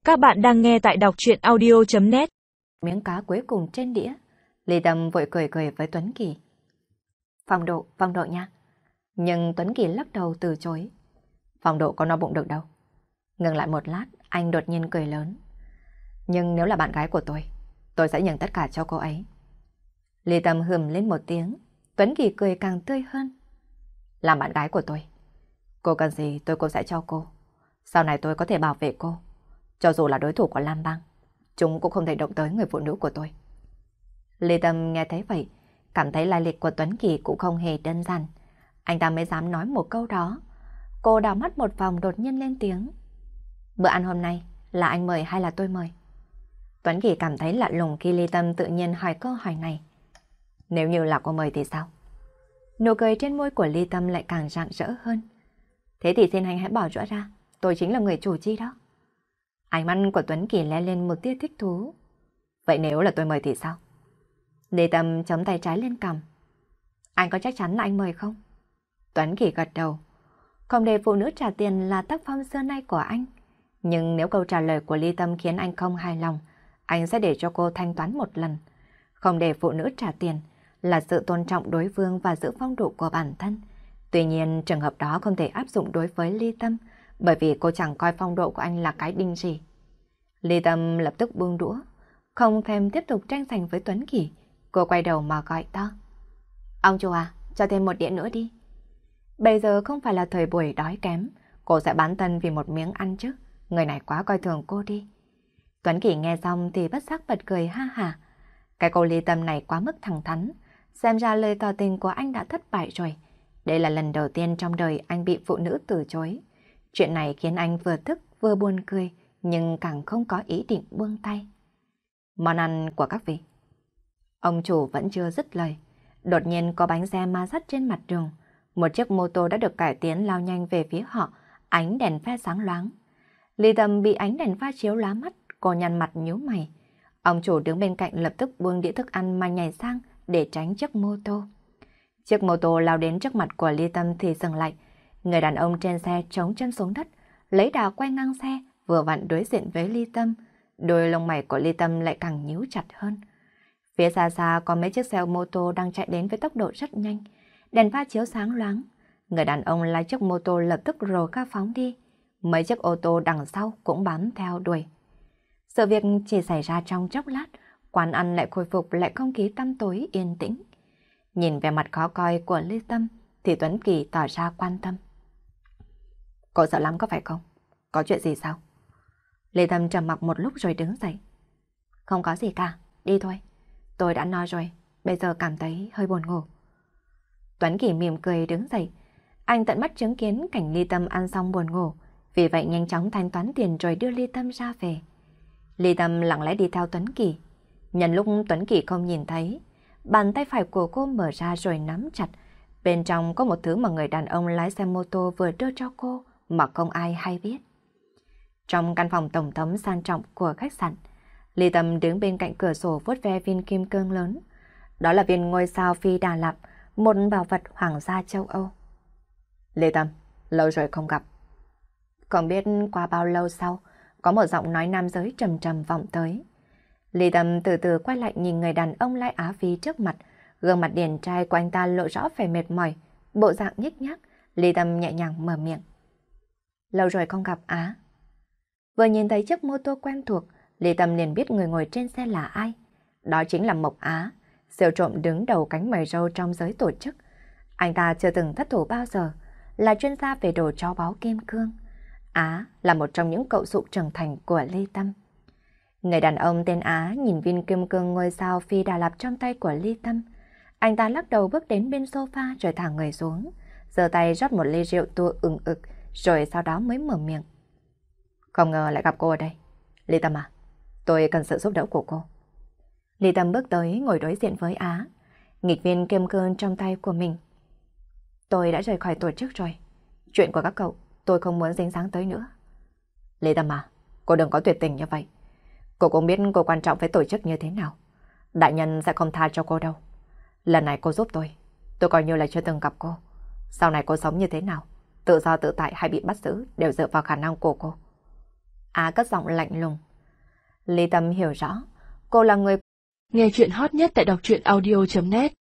Các bạn đang nghe tại đọc truyện audio.net. Miếng cá cuối cùng trên đĩa, Ly Tâm vội cười cười với Tuấn Kỳ. Phong độ nha. Nhưng Tuấn Kỳ lắc đầu từ chối. Phong độ có no bụng được đâu. Ngừng lại một lát, anh đột nhiên cười lớn. Nhưng nếu là bạn gái của tôi sẽ nhường tất cả cho cô ấy. Ly Tâm hừm lên một tiếng, Tuấn Kỳ cười càng tươi hơn. Làm bạn gái của tôi, cô cần gì tôi cũng sẽ cho cô. Sau này tôi có thể bảo vệ cô. Cho dù là đối thủ của Lam Bang, chúng cũng không thể động tới người phụ nữ của tôi. Ly Tâm nghe thấy vậy, cảm thấy lai lịch của Tuấn Kỳ cũng không hề đơn giản. Anh ta mới dám nói một câu đó. Cô đảo mắt một vòng đột nhiên lên tiếng. Bữa ăn hôm nay là anh mời hay là tôi mời? Tuấn Kỳ cảm thấy lạ lùng khi Ly Tâm tự nhiên hỏi câu hỏi này. Nếu như là cô mời thì sao? Nụ cười trên môi của Ly Tâm lại càng rạng rỡ hơn. Thế thì xin anh hãy bảo rõ ra, tôi chính là người chủ chi đó. Ánh mắt của Tuấn Kỳ lóe lên một tia thích thú. Vậy nếu là tôi mời thì sao? Ly Tâm chống tay trái lên cằm. Anh có chắc chắn là anh mời không? Tuấn Kỳ gật đầu. Không để phụ nữ trả tiền là tác phong xưa nay của anh. Nhưng nếu câu trả lời của Ly Tâm khiến anh không hài lòng, anh sẽ để cho cô thanh toán một lần. Không để phụ nữ trả tiền là sự tôn trọng đối phương và giữ phong độ của bản thân. Tuy nhiên trường hợp đó không thể áp dụng đối với Ly Tâm, bởi vì cô chẳng coi phong độ của anh là cái đinh gì. Ly Tâm lập tức buông đũa, không thèm tiếp tục tranh giành với Tuấn Kỳ. Cô quay đầu mà gọi to. Ông chủ à, cho thêm một đĩa nữa đi. Bây giờ không phải là thời buổi đói kém, cô sẽ bán thân vì một miếng ăn chứ. Người này quá coi thường cô đi. Tuấn Kỳ nghe xong thì bất giác bật cười ha hả. Cái cô Ly Tâm này quá mức thẳng thắn, xem ra lời tỏ tình của anh đã thất bại rồi. Đây là lần đầu tiên trong đời anh bị phụ nữ từ chối. Chuyện này khiến anh vừa tức vừa buồn cười, nhưng càng không có ý định buông tay. Món ăn của các vị. Ông chủ vẫn chưa dứt lời. Đột nhiên có bánh xe ma sát trên mặt đường. Một chiếc mô tô đã được cải tiến lao nhanh về phía họ, ánh đèn pha sáng loáng. Ly Tâm bị ánh đèn pha chiếu lóa mắt, cô nhăn mặt nhíu mày. Ông chủ đứng bên cạnh lập tức buông đĩa thức ăn mà nhảy sang để tránh chiếc mô tô. Chiếc mô tô lao đến trước mặt của Ly Tâm thì dừng lại. Người đàn ông trên xe chống chân xuống đất, lấy đà quay ngang xe, vừa vặn đối diện với Ly Tâm. Đôi lông mày của Ly Tâm lại càng nhíu chặt hơn. Phía xa xa có mấy chiếc xe mô tô đang chạy đến với tốc độ rất nhanh. Đèn pha chiếu sáng loáng. Người đàn ông lái chiếc mô tô lập tức rồ ga phóng đi. Mấy chiếc ô tô đằng sau cũng bám theo đuổi. Sự việc chỉ xảy ra trong chốc lát, quán ăn lại khôi phục lại không khí tăm tối yên tĩnh. Nhìn vẻ mặt khó coi của Ly Tâm thì Tuấn Kỳ tỏ ra quan tâm. Cô sợ lắm có phải không? Có chuyện gì sao? Ly Tâm trầm mặc một lúc rồi đứng dậy. Không có gì cả, đi thôi. Tôi đã no rồi, bây giờ cảm thấy hơi buồn ngủ. Tuấn Kỳ mỉm cười đứng dậy. Anh tận mắt chứng kiến cảnh Ly Tâm ăn xong buồn ngủ, vì vậy nhanh chóng thanh toán tiền rồi đưa Ly Tâm ra về. Ly Tâm lặng lẽ đi theo Tuấn Kỳ. Nhân lúc Tuấn Kỳ không nhìn thấy, bàn tay phải của cô mở ra rồi nắm chặt. Bên trong có một thứ mà người đàn ông lái xe mô tô vừa đưa cho cô mà không ai hay biết. Trong căn phòng tổng thống sang trọng của khách sạn, Ly Tâm đứng bên cạnh cửa sổ vuốt ve viên kim cương lớn. Đó là viên ngôi sao phi Đà Lạt, một bảo vật hoàng gia châu Âu. Ly Tâm, lâu rồi không gặp. Không biết qua bao lâu sau, có một giọng nói nam giới trầm trầm vọng tới. Ly Tâm từ từ quay lại nhìn người đàn ông lai Á Phi trước mặt. Gương mặt điển trai của anh ta lộ rõ vẻ mệt mỏi, bộ dạng nhếch nhác. Ly Tâm nhẹ nhàng mở miệng. Lâu rồi không gặp Á. Vừa nhìn thấy chiếc mô tô quen thuộc, Ly Tâm liền biết người ngồi trên xe là ai. Đó chính là Mộc Á, siêu trộm đứng đầu cánh mày râu trong giới tổ chức. Anh ta chưa từng thất thủ bao giờ, là chuyên gia về đồ tro báu kim cương. Á là một trong những cậu sụ trưởng thành của Ly Tâm. Người đàn ông tên Á nhìn viên kim cương ngôi sao phi Đà Lạt trong tay của Ly Tâm. Anh ta lắc đầu bước đến bên sofa rồi thả người xuống, giơ tay rót một ly rượu tua ừng ực, rồi sau đó mới mở miệng. Không ngờ lại gặp cô ở đây. Ly Tâm à, tôi cần sự giúp đỡ của cô. Ly Tâm bước tới ngồi đối diện với Á, nghịch viên kim cương trong tay của mình. Tôi đã rời khỏi tổ chức rồi. Chuyện của các cậu tôi không muốn dính dáng tới nữa. Ly Tâm à, cô đừng có tuyệt tình như vậy. Cô cũng biết cô quan trọng với tổ chức như thế nào. Đại nhân sẽ không tha cho cô đâu. Lần này cô giúp tôi coi như là chưa từng gặp cô. Sau này cô sống như thế nào, tự do tự tại hay bị bắt giữ đều dựa vào khả năng của cô. cất giọng lạnh lùng. Ly Tâm hiểu rõ, cô là người Nghe chuyện hot nhất tại đọc truyện audio.net